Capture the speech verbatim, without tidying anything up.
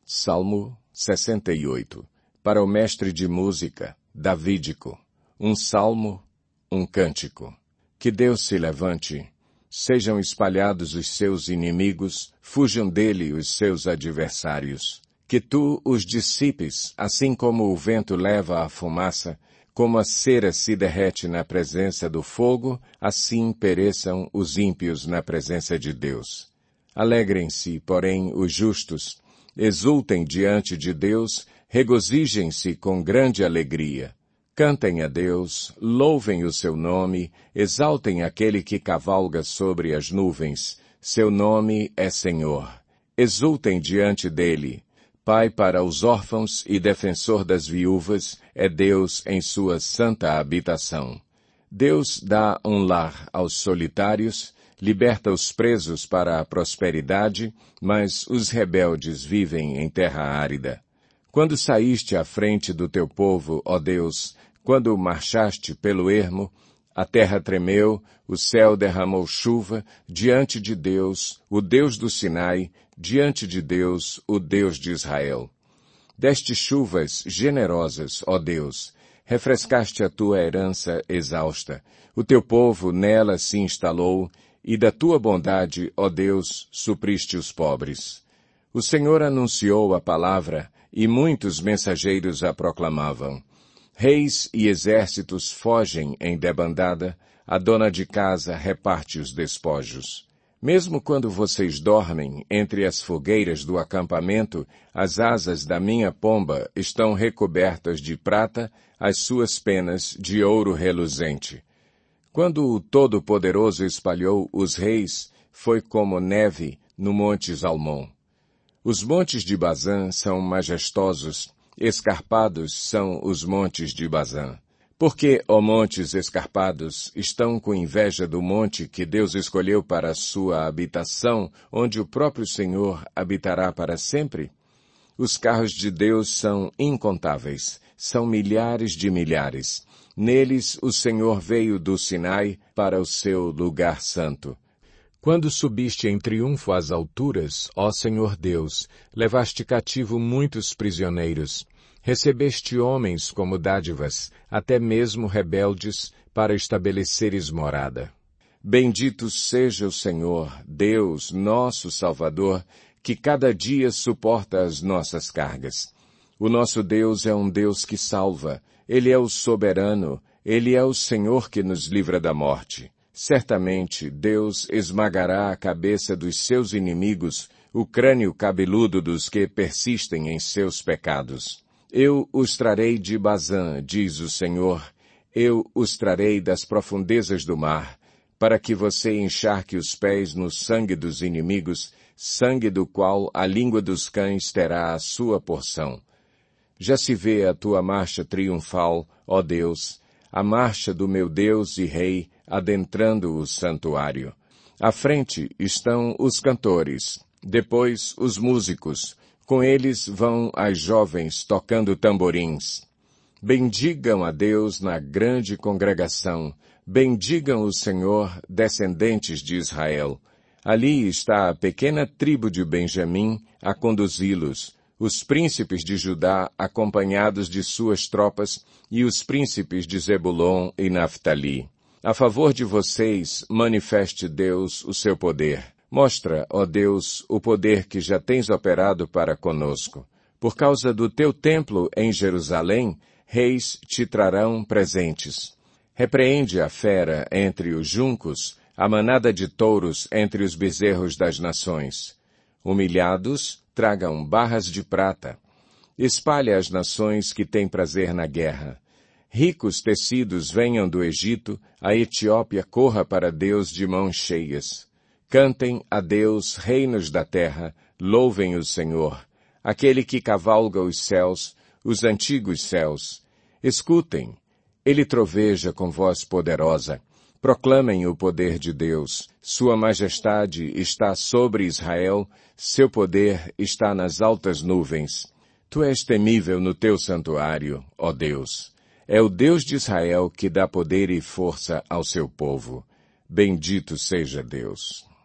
Salmo sessenta e oito. Para o mestre de música, davídico, um salmo, um cântico. Que Deus se levante, sejam espalhados os seus inimigos, fujam dele os seus adversários. Que tu os dissipes, assim como o vento leva a fumaça, como a cera se derrete na presença do fogo, assim pereçam os ímpios na presença de Deus. Alegrem-se, porém, os justos, exultem diante de Deus, regozijem-se com grande alegria. Cantem a Deus, louvem o seu nome, exaltem aquele que cavalga sobre as nuvens. Seu nome é Senhor. Exultem diante dele. Pai para os órfãos e defensor das viúvas, é Deus em sua santa habitação. Deus dá um lar aos solitários, liberta os presos para a prosperidade, mas os rebeldes vivem em terra árida. Quando saíste à frente do teu povo, ó Deus, quando marchaste pelo ermo, a terra tremeu, o céu derramou chuva, diante de Deus, o Deus do Sinai, diante de Deus, o Deus de Israel. Deste chuvas generosas, ó Deus, refrescaste a tua herança exausta, o teu povo nela se instalou, e da tua bondade, ó Deus, supriste os pobres. O Senhor anunciou a palavra, e muitos mensageiros a proclamavam. Reis e exércitos fogem em debandada, a dona de casa reparte os despojos. Mesmo quando vocês dormem entre as fogueiras do acampamento, as asas da minha pomba estão recobertas de prata, as suas penas de ouro reluzente. Quando o Todo-Poderoso espalhou os reis, foi como neve no monte Zalmon. Os montes de Bazã são majestosos, escarpados são os montes de Bazã. Porque, ó montes escarpados, estão com inveja do monte que Deus escolheu para a sua habitação, onde o próprio Senhor habitará para sempre? Os carros de Deus são incontáveis, são milhares de milhares. Neles o Senhor veio do Sinai para o seu lugar santo. Quando subiste em triunfo às alturas, ó Senhor Deus, levaste cativo muitos prisioneiros. Recebeste homens como dádivas, até mesmo rebeldes, para estabeleceres morada. Bendito seja o Senhor, Deus, nosso Salvador, que cada dia suporta as nossas cargas. O nosso Deus é um Deus que salva. Ele é o soberano. Ele é o Senhor que nos livra da morte. Certamente, Deus esmagará a cabeça dos seus inimigos, o crânio cabeludo dos que persistem em seus pecados. Eu os trarei de Bazã, diz o Senhor. Eu os trarei das profundezas do mar, para que você encharque os pés no sangue dos inimigos, sangue do qual a língua dos cães terá a sua porção. Já se vê a tua marcha triunfal, ó Deus, a marcha do meu Deus e Rei, adentrando o santuário. À frente estão os cantores, depois os músicos, com eles vão as jovens tocando tamborins. Bendigam a Deus na grande congregação, bendigam o Senhor, descendentes de Israel. Ali está a pequena tribo de Benjamim a conduzi-los, os príncipes de Judá acompanhados de suas tropas e os príncipes de Zebulon e Naftali. A favor de vocês, manifeste Deus o seu poder. Mostra, ó Deus, o poder que já tens operado para conosco. Por causa do teu templo em Jerusalém, reis te trarão presentes. Repreende a fera entre os juncos, a manada de touros entre os bezerros das nações. Humilhados, tragam barras de prata. Espalhe as nações que têm prazer na guerra. Ricos tecidos venham do Egito, a Etiópia corra para Deus de mãos cheias. Cantem a Deus, reinos da terra, louvem o Senhor, aquele que cavalga os céus, os antigos céus. Escutem, ele troveja com voz poderosa. Proclamem o poder de Deus. Sua majestade está sobre Israel, seu poder está nas altas nuvens. Tu és temível no teu santuário, ó Deus. É o Deus de Israel que dá poder e força ao seu povo. Bendito seja Deus.